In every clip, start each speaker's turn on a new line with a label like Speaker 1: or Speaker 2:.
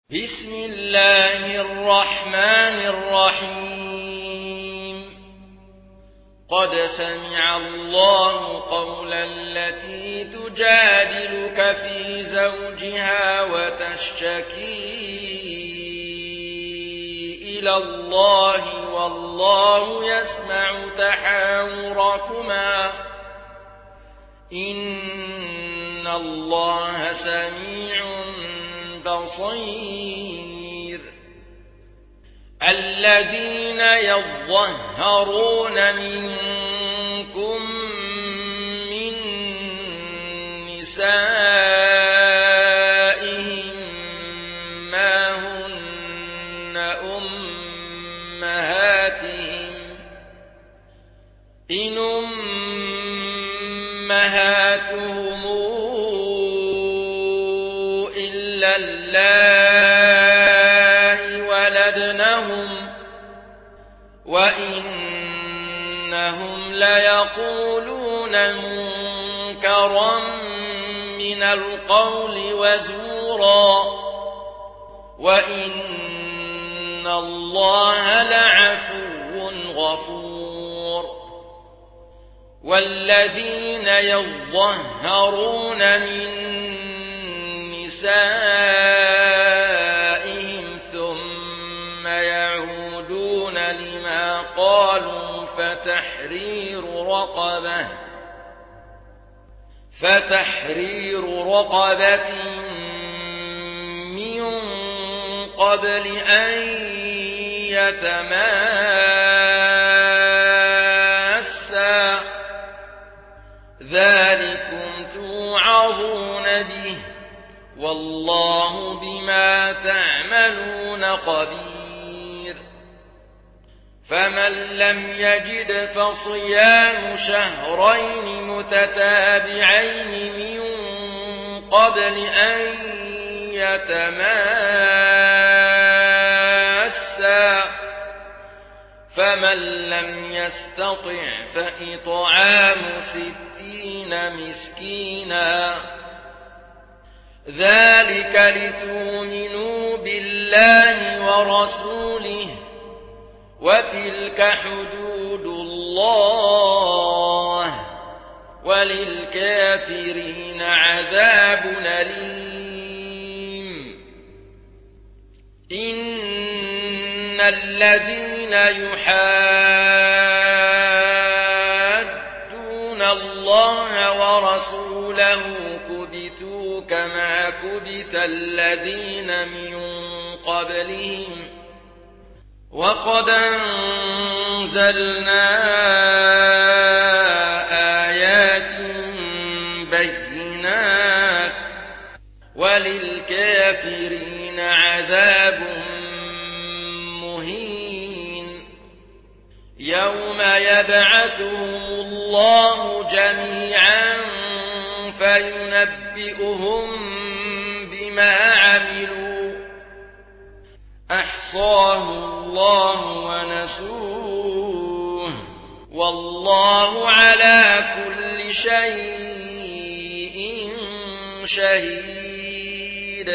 Speaker 1: بسم الله الرحمن الرحيم قد سمع الله قول التي تجادلك في زوجها وتشتكي إلى الله والله يسمع تحاوركما إن الله سميع بصير الذين يظهرون منكم من نسائهم ما هن أمهاتهم إن أمهاتهم إلا اللائي ولدنهم وإنهم ليقولون منكرا من القول وزورا وإن الله لعفو غفور والذين يظهرون من نسائهم ثم يعودون لما قالوا فتحرير رقبة من قبل أن يتماسا ذلكم توعظون به والله بما تعملون خبير فمن لم يجد فصيام شهرين متتابعين من قبل أن يتماسا فمن لم يستطع فإطعام 60 مسكينا ذلك لتؤمنوا بالله ورسوله وتلك حدود الله وللكافرين عذاب أليم إن الذين يحادون الله ورسوله كبتوا كما كبت الذين من قبلهم وقد أنزلنا آيات بينات وللكافرين عذاب مهين يوم يبعثهم الله جميعا فينبئهم بما عملوا أحصاه الله ونسوه والله على كل شيء شهيد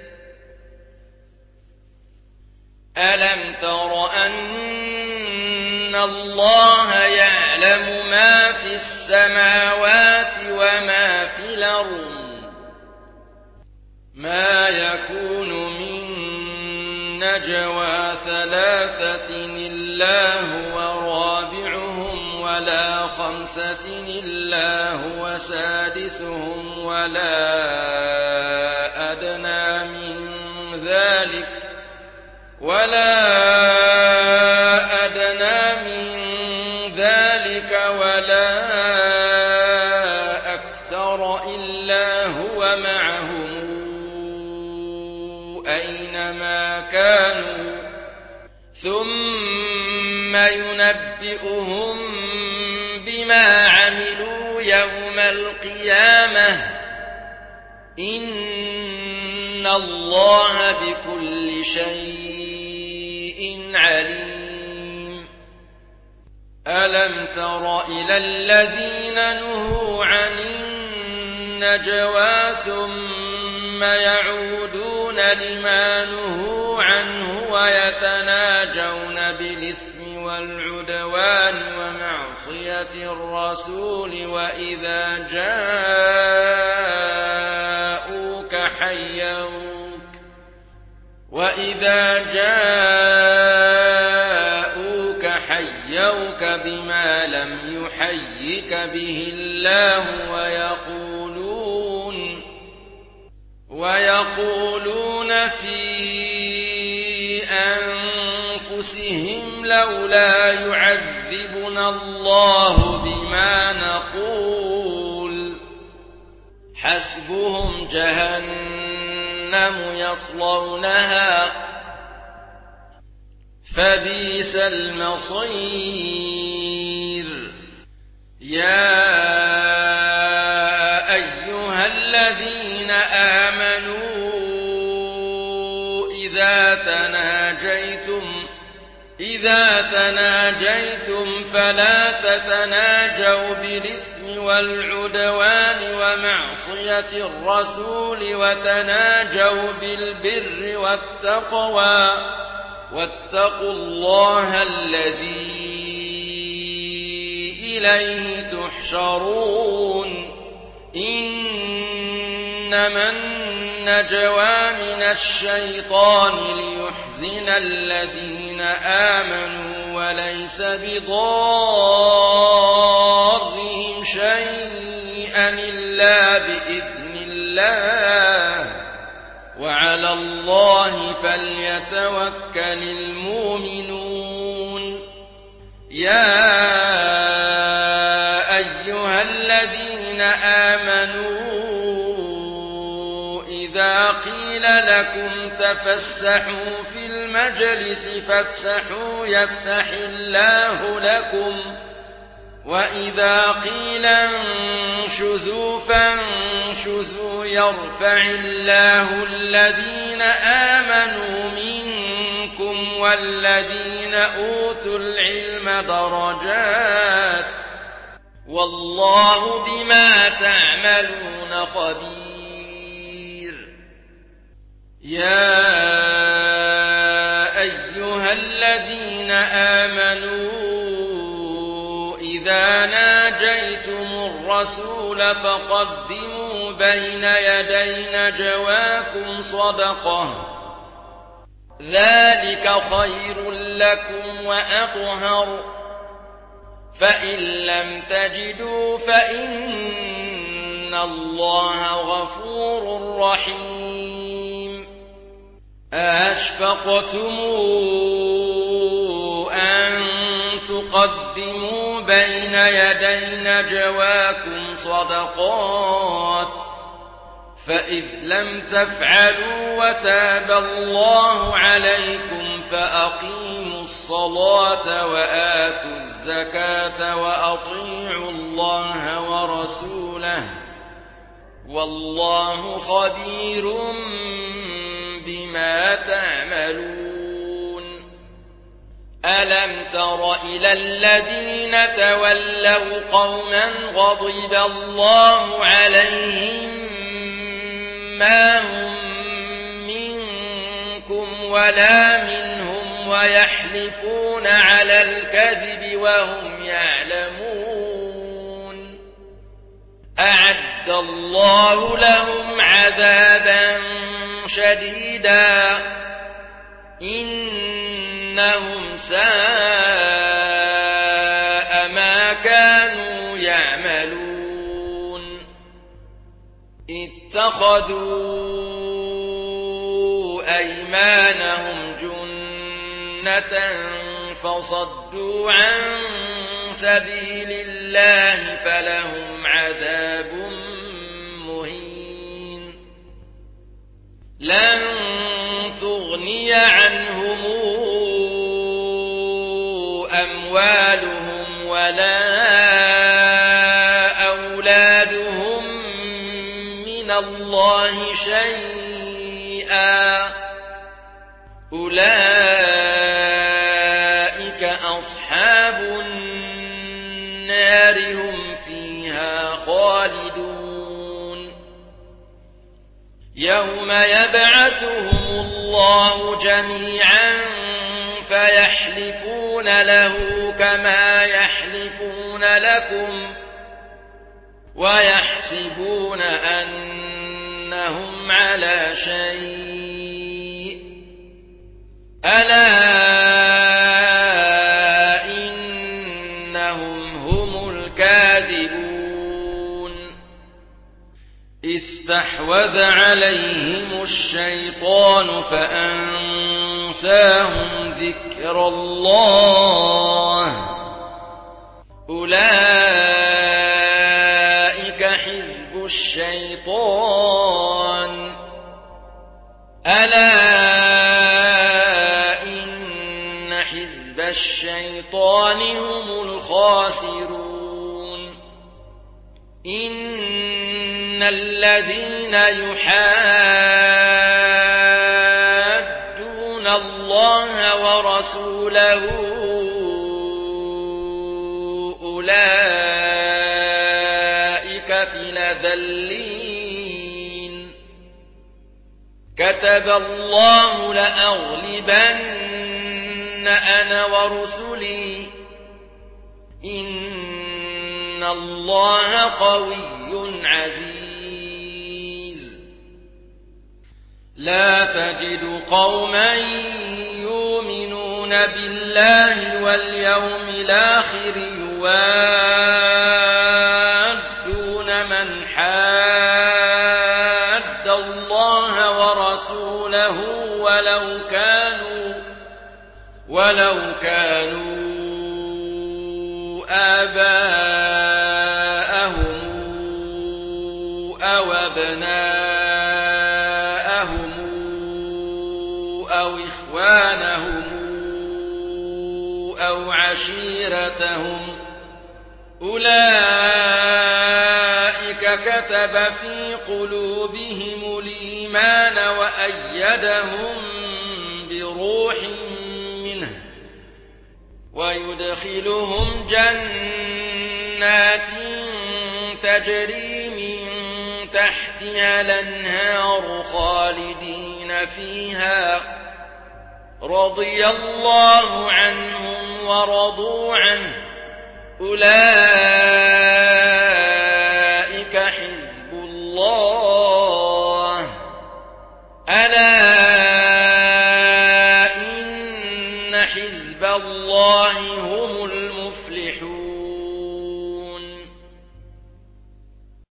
Speaker 1: ألم تر أن الله يعلم ما في السماوات وما في الأرض ما يكون من نجوى 3 إلا هو رابعهم ولا 5 إلا هو سادسهم ولا أدنى من ذلك ولا أكثر إلا هو معهم أينما كانوا ثم ينبئهم بما عملوا يوم القيامة إن الله بكل شيء عليم ألم تر إلى الذين نهوا عن النجوى ثم يعودون لما نهوا عنه ويتناجون بالإثم والعدوان ومعصية الرسول وإذا جاءوك حيوك بما لم يحيك به الله ويقولون في أنفسهم لولا يعذبنا الله بما نقول حسبهم جهنم يصلونها فبئس المصير. يا أيها الذين آمنوا إذا تناجيتم فلا تتناجوا بالإثم والعدوان ومعصية الرسول وتناجوا بالبر والتقوى واتقوا الله الذي إليه تحشرون. إنما النجوى من الشيطان ليحزن الذين آمنوا وليس بضارهم شيئا إلا بإذن الله وعلى الله فليتوكل المؤمنون. يا أيها الذين آمنوا إذا قيل لكم تفسحوا في المجلس فافسحوا يفسح الله لكم وإذا قيل انشزوا فانشزوا يرفع الله الذين آمنوا منكم والذين أوتوا العلم درجات والله بما تعملون خبير. يا أيها الذين آمنوا إذا ناجيتم الرسول فقدموا بين يدي نجواكم صدقة ذلك خير لكم وأطهر فإن لم تجدوا فإن الله غفور رحيم. أأشفقتم أن تقدموا بين يدي نجواكم صدقات فإذ لم تفعلوا وتاب الله عليكم فأقيموا الصلاة وآتوا الزكاة وأطيعوا الله ورسوله والله خبير بما تعملون. ألم تر إلى الذين تولوا قوما غضب الله عليهم ما هم منكم ولا منهم ويحلفون على الكذب وهم يعلمون أعد الله لهم عذابا شديدا إنهم ساء ما كانوا يعملون. اتخذوا أيمانهم جنة فصدوا عن سبيل الله فلهم عذاب مهين. لن تغني عنهم أموالهم ولا أولادهم من الله شيئا أولئك أصحاب النار هم فيها خالدون. يوم يوم يبعثهم الله جميعا فيحلفون له كما يحلفون لكم ويحسبون أنهم على شيء ألا إنهم هم الكاذبون استحوذ عليهم الشيطان فأنساهم ذكر الله أولئك حزب الشيطان ألا إن حزب الشيطان هم الخاسرون إن الذين يحادون الله ورسوله أولئك في الأذلين كتب الله لأغلبن أنا ورسلي إن الله قوي عزيز لا تجد قوما يؤمنون بالله واليوم الآخر يوادون من حاد الله ورسوله ولو كانوا آباءهم أو أبناءهم أو إخوانهم أو عشيرتهم أولئك كتب في قلوبهم الإيمان وأيدهم بروح منه ويدخلهم جنات تجري من تحتها الأنهار خالدين فيها رضي الله عنهم ورضوا عنه أولئك حزب الله ألا